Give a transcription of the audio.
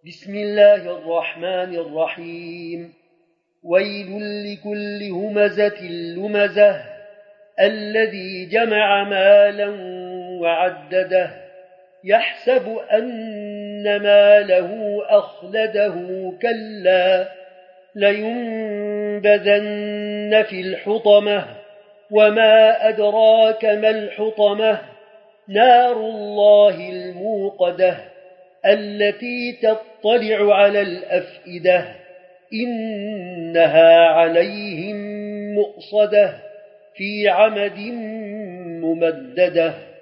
بسم الله الرحمن الرحيم ويل لكل همزة لمزة الذي جمع مالا وعدده يحسب أن ماله أخلده كلا لينبذن في الحطمة وما أدراك ما الحطمة نار الله الموقدة التي تطلع على الأفئدة إنها عليهم مؤصدة في عمد ممددة